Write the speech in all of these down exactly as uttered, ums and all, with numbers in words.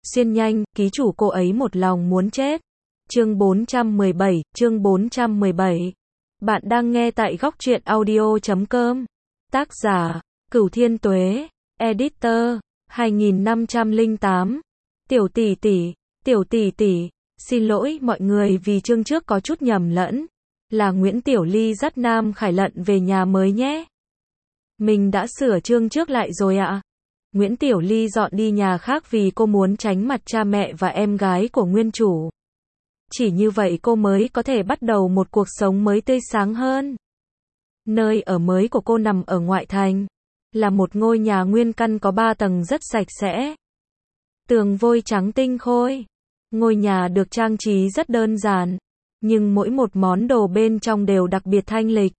xuyên nhanh, ký chủ cô ấy một lòng muốn chết. Chương bốn trăm mười bảy, chương bốn trăm mười bảy. Bạn đang nghe tại góc truyện audio chấm com. Tác giả, Cửu Thiên Tuế, Editor, hai nghìn năm trăm lẻ tám. Tiểu tỷ tỷ, tiểu tỷ tỷ, xin lỗi mọi người vì chương trước có chút nhầm lẫn. Là Nguyễn Tiểu Ly dắt Nam Khải Lận về nhà mới nhé. Mình đã sửa chương trước lại rồi ạ. Nguyễn Tiểu Ly dọn đi nhà khác vì cô muốn tránh mặt cha mẹ và em gái của nguyên chủ. Chỉ như vậy cô mới có thể bắt đầu một cuộc sống mới tươi sáng hơn. Nơi ở mới của cô nằm ở ngoại thành. Là một ngôi nhà nguyên căn có ba tầng rất sạch sẽ. Tường vôi trắng tinh khôi. Ngôi nhà được trang trí rất đơn giản. Nhưng mỗi một món đồ bên trong đều đặc biệt thanh lịch.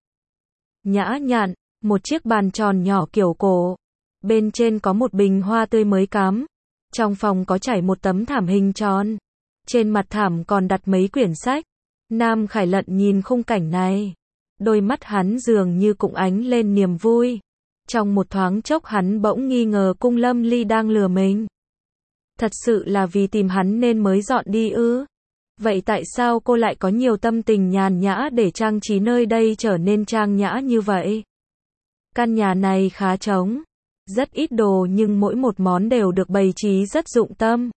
Nhã nhặn, một chiếc bàn tròn nhỏ kiểu cổ. Bên trên có một bình hoa tươi mới cắm. Trong phòng có trải một tấm thảm hình tròn. Trên mặt thảm còn đặt mấy quyển sách. Nam Khải Lận nhìn khung cảnh này. Đôi mắt hắn dường như cũng ánh lên niềm vui. Trong một thoáng chốc hắn bỗng nghi ngờ Cung Lâm Ly đang lừa mình. Thật sự là vì tìm hắn nên mới dọn đi ư? Vậy tại sao cô lại có nhiều tâm tình nhàn nhã để trang trí nơi đây trở nên trang nhã như vậy? Căn nhà này khá trống. Rất ít đồ nhưng mỗi một món đều được bày trí rất dụng tâm.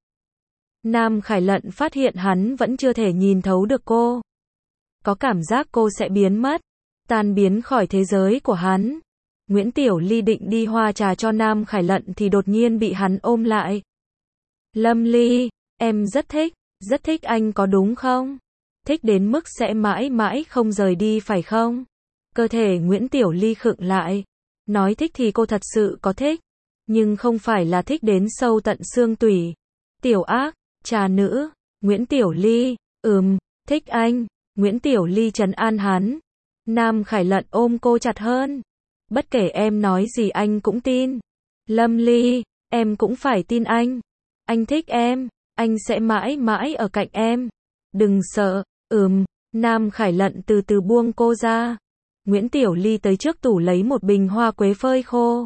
Nam Khải Lận phát hiện hắn vẫn chưa thể nhìn thấu được cô. Có cảm giác cô sẽ biến mất, tan biến khỏi thế giới của hắn. Nguyễn Tiểu Ly định đi hoa trà cho Nam Khải Lận thì đột nhiên bị hắn ôm lại. Lâm Ly, em rất thích, rất thích anh có đúng không? Thích đến mức sẽ mãi mãi không rời đi phải không? Cơ thể Nguyễn Tiểu Ly khựng lại. Nói thích thì cô thật sự có thích. Nhưng không phải là thích đến sâu tận xương tủy. Tiểu ác, trà nữ, Nguyễn Tiểu Ly, ừm, thích anh. Nguyễn Tiểu Ly trấn an hắn. Nam Khải Lận ôm cô chặt hơn. Bất kể em nói gì anh cũng tin. Lâm Ly, em cũng phải tin anh. Anh thích em, anh sẽ mãi mãi ở cạnh em. Đừng sợ, ừm. Nam Khải Lận từ từ buông cô ra. Nguyễn Tiểu Ly tới trước tủ lấy một bình hoa quế phơi khô.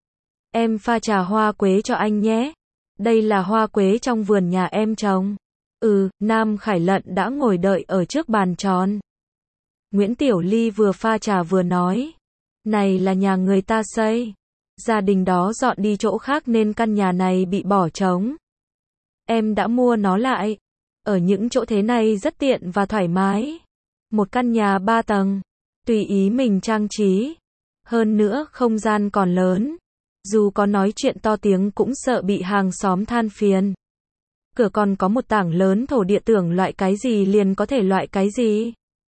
Em pha trà hoa quế cho anh nhé. Đây là hoa quế trong vườn nhà em trồng. Ừ, Nam Khải Lận đã ngồi đợi ở trước bàn tròn. Nguyễn Tiểu Ly vừa pha trà vừa nói. Này là nhà người ta xây. Gia đình đó dọn đi chỗ khác nên căn nhà này bị bỏ trống. Em đã mua nó lại. Ở những chỗ thế này rất tiện và thoải mái. Một căn nhà ba tầng. Tùy ý mình trang trí. Hơn nữa không gian còn lớn. Dù có nói chuyện to tiếng cũng sợ bị hàng xóm than phiền. Cửa còn có một tảng lớn thổ địa, tưởng loại cái gì liền có thể loại cái gì.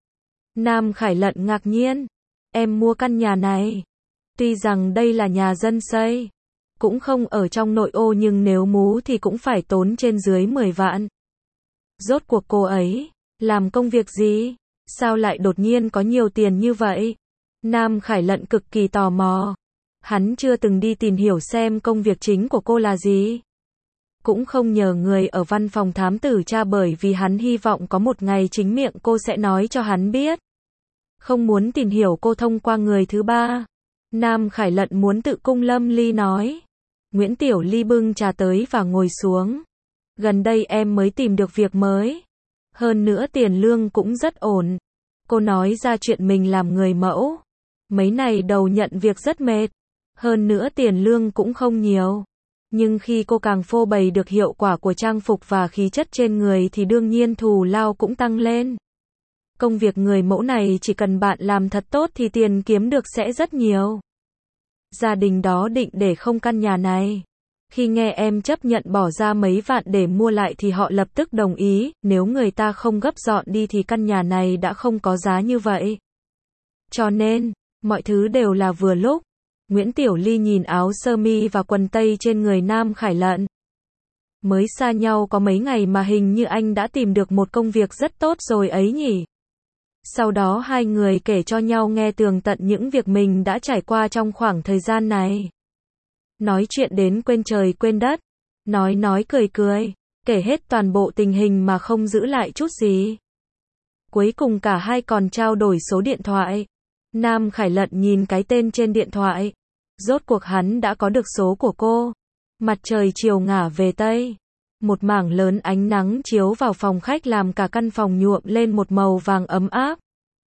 Nam Khải Lận ngạc nhiên. Em mua căn nhà này. Tuy rằng đây là nhà dân xây. Cũng không ở trong nội ô nhưng nếu mú thì cũng phải tốn trên dưới mười vạn. Rốt cuộc cô ấy làm công việc gì? Sao lại đột nhiên có nhiều tiền như vậy? Nam Khải Lận cực kỳ tò mò. Hắn chưa từng đi tìm hiểu xem công việc chính của cô là gì. Cũng không nhờ người ở văn phòng thám tử tra bởi vì hắn hy vọng có một ngày chính miệng cô sẽ nói cho hắn biết. Không muốn tìm hiểu cô thông qua người thứ ba. Nam Khải Lận muốn tự Cung Lâm Ly nói. Nguyễn Tiểu Ly bưng trà tới và ngồi xuống. Gần đây em mới tìm được việc mới. Hơn nữa tiền lương cũng rất ổn. Cô nói ra chuyện mình làm người mẫu. Mấy này đầu nhận việc rất mệt. Hơn nữa tiền lương cũng không nhiều. Nhưng khi cô càng phô bày được hiệu quả của trang phục và khí chất trên người thì đương nhiên thù lao cũng tăng lên. Công việc người mẫu này chỉ cần bạn làm thật tốt thì tiền kiếm được sẽ rất nhiều. Gia đình đó định để không căn nhà này. Khi nghe em chấp nhận bỏ ra mấy vạn để mua lại thì họ lập tức đồng ý. Nếu người ta không gấp dọn đi thì căn nhà này đã không có giá như vậy. Cho nên, mọi thứ đều là vừa lúc. Nguyễn Tiểu Ly nhìn áo sơ mi và quần tây trên người Nam Khải Lận. Mới xa nhau có mấy ngày mà hình như anh đã tìm được một công việc rất tốt rồi ấy nhỉ. Sau đó hai người kể cho nhau nghe tường tận những việc mình đã trải qua trong khoảng thời gian này. Nói chuyện đến quên trời quên đất. Nói nói cười cười. Kể hết toàn bộ tình hình mà không giữ lại chút gì. Cuối cùng cả hai còn trao đổi số điện thoại. Nam Khải Lận nhìn cái tên trên điện thoại. Rốt cuộc hắn đã có được số của cô. Mặt trời chiều ngả về Tây. Một mảng lớn ánh nắng chiếu vào phòng khách làm cả căn phòng nhuộm lên một màu vàng ấm áp.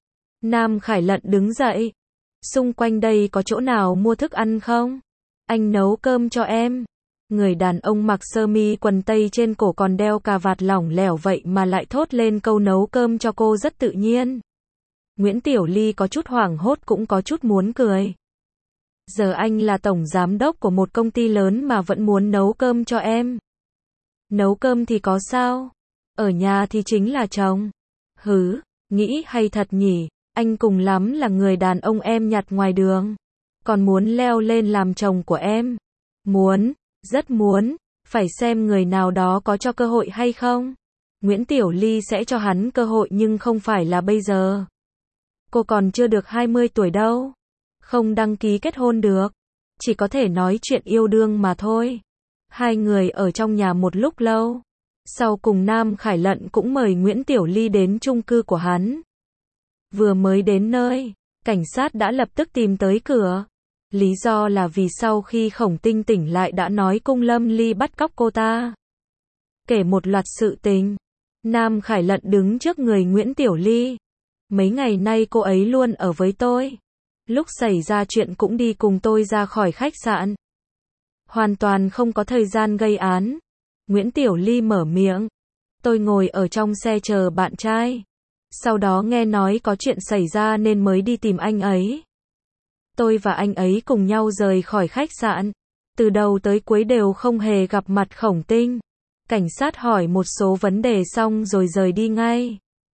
Nam Khải Lận đứng dậy. Xung quanh đây có chỗ nào mua thức ăn không? Anh nấu cơm cho em. Người đàn ông mặc sơ mi quần tây trên cổ còn đeo cà vạt lỏng lẻo vậy mà lại thốt lên câu nấu cơm cho cô rất tự nhiên. Nguyễn Tiểu Ly có chút hoảng hốt cũng có chút muốn cười. Giờ anh là tổng giám đốc của một công ty lớn mà vẫn muốn nấu cơm cho em. Nấu cơm thì có sao? Ở nhà thì chính là chồng. Hứ, nghĩ hay thật nhỉ, anh cùng lắm là người đàn ông em nhặt ngoài đường. Còn muốn leo lên làm chồng của em. Muốn, rất muốn, phải xem người nào đó có cho cơ hội hay không. Nguyễn Tiểu Ly sẽ cho hắn cơ hội nhưng không phải là bây giờ. Cô còn chưa được hai mươi tuổi đâu. Không đăng ký kết hôn được. Chỉ có thể nói chuyện yêu đương mà thôi. Hai người ở trong nhà một lúc lâu. Sau cùng Nam Khải Lận cũng mời Nguyễn Tiểu Ly đến chung cư của hắn. Vừa mới đến nơi, cảnh sát đã lập tức tìm tới cửa. Lý do là vì sau khi Khổng Tinh tỉnh lại đã nói Cung Lâm Ly bắt cóc cô ta. Kể một loạt sự tình. Nam Khải Lận đứng trước người Nguyễn Tiểu Ly. Mấy ngày nay cô ấy luôn ở với tôi. Lúc xảy ra chuyện cũng đi cùng tôi ra khỏi khách sạn. Hoàn toàn không có thời gian gây án. Nguyễn Tiểu Ly mở miệng. Tôi ngồi ở trong xe chờ bạn trai. Sau đó nghe nói có chuyện xảy ra nên mới đi tìm anh ấy. Tôi và anh ấy cùng nhau rời khỏi khách sạn. Từ đầu tới cuối đều không hề gặp mặt Khổng Tinh. Cảnh sát hỏi một số vấn đề xong rồi rời đi ngay.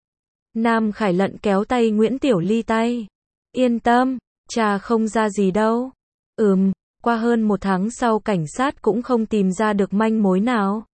Nam Khải Lận kéo tay Nguyễn Tiểu Ly tay. Yên tâm, cha không ra gì đâu. Ừm, qua hơn một tháng sau cảnh sát cũng không tìm ra được manh mối nào.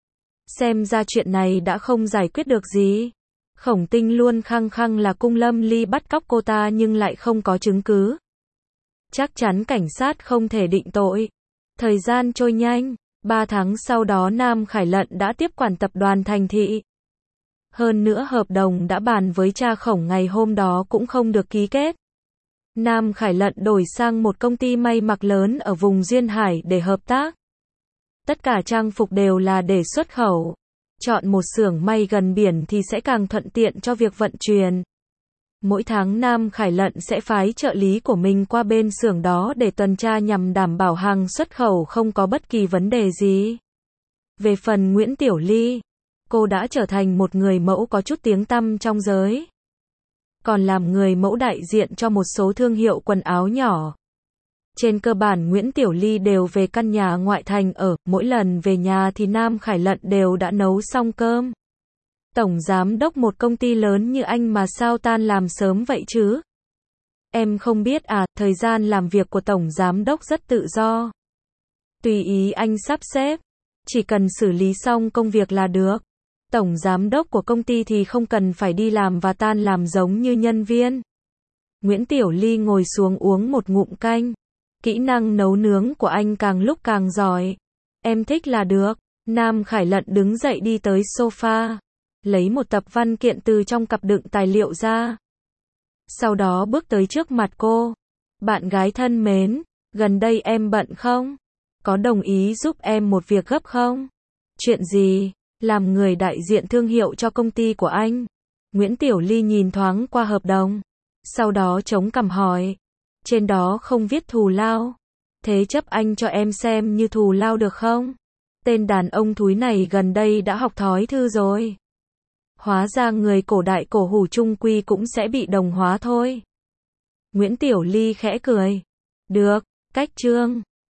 Xem ra chuyện này đã không giải quyết được gì. Khổng Tinh luôn khăng khăng là Cung Lâm Ly bắt cóc cô ta nhưng lại không có chứng cứ. Chắc chắn cảnh sát không thể định tội. Thời gian trôi nhanh, ba tháng sau đó Nam Khải Lận đã tiếp quản tập đoàn Thành Thị. Hơn nữa hợp đồng đã bàn với cha Khổng ngày hôm đó cũng không được ký kết. Nam Khải Lận đổi sang một công ty may mặc lớn ở vùng Duyên Hải để hợp tác. Tất cả trang phục đều là để xuất khẩu. Chọn một xưởng may gần biển thì sẽ càng thuận tiện cho việc vận chuyển. Mỗi tháng Nam Khải Lận sẽ phái trợ lý của mình qua bên xưởng đó để tuần tra nhằm đảm bảo hàng xuất khẩu không có bất kỳ vấn đề gì. Về phần Nguyễn Tiểu Ly, cô đã trở thành một người mẫu có chút tiếng tăm trong giới. Còn làm người mẫu đại diện cho một số thương hiệu quần áo nhỏ. Trên cơ bản Nguyễn Tiểu Ly đều về căn nhà ngoại thành ở, mỗi lần về nhà thì Nam Khải Lận đều đã nấu xong cơm. Tổng giám đốc một công ty lớn như anh mà sao tan làm sớm vậy chứ? Em không biết à, thời gian làm việc của tổng giám đốc rất tự do. Tùy ý anh sắp xếp, chỉ cần xử lý xong công việc là được. Tổng giám đốc của công ty thì không cần phải đi làm và tan làm giống như nhân viên. Nguyễn Tiểu Ly ngồi xuống uống một ngụm canh. Kỹ năng nấu nướng của anh càng lúc càng giỏi. Em thích là được. Nam Khải Lận đứng dậy đi tới sofa. Lấy một tập văn kiện từ trong cặp đựng tài liệu ra. Sau đó bước tới trước mặt cô. Bạn gái thân mến, gần đây em bận không? Có đồng ý giúp em một việc gấp không? Chuyện gì? Làm người đại diện thương hiệu cho công ty của anh. Nguyễn Tiểu Ly nhìn thoáng qua hợp đồng. Sau đó chống cằm hỏi. Trên đó không viết thù lao. Thế chấp anh cho em xem như thù lao được không? Tên đàn ông thúi này gần đây đã học thói thư rồi. Hóa ra người cổ đại cổ hủ chung quy cũng sẽ bị đồng hóa thôi. Nguyễn Tiểu Ly khẽ cười. Được, cách chương.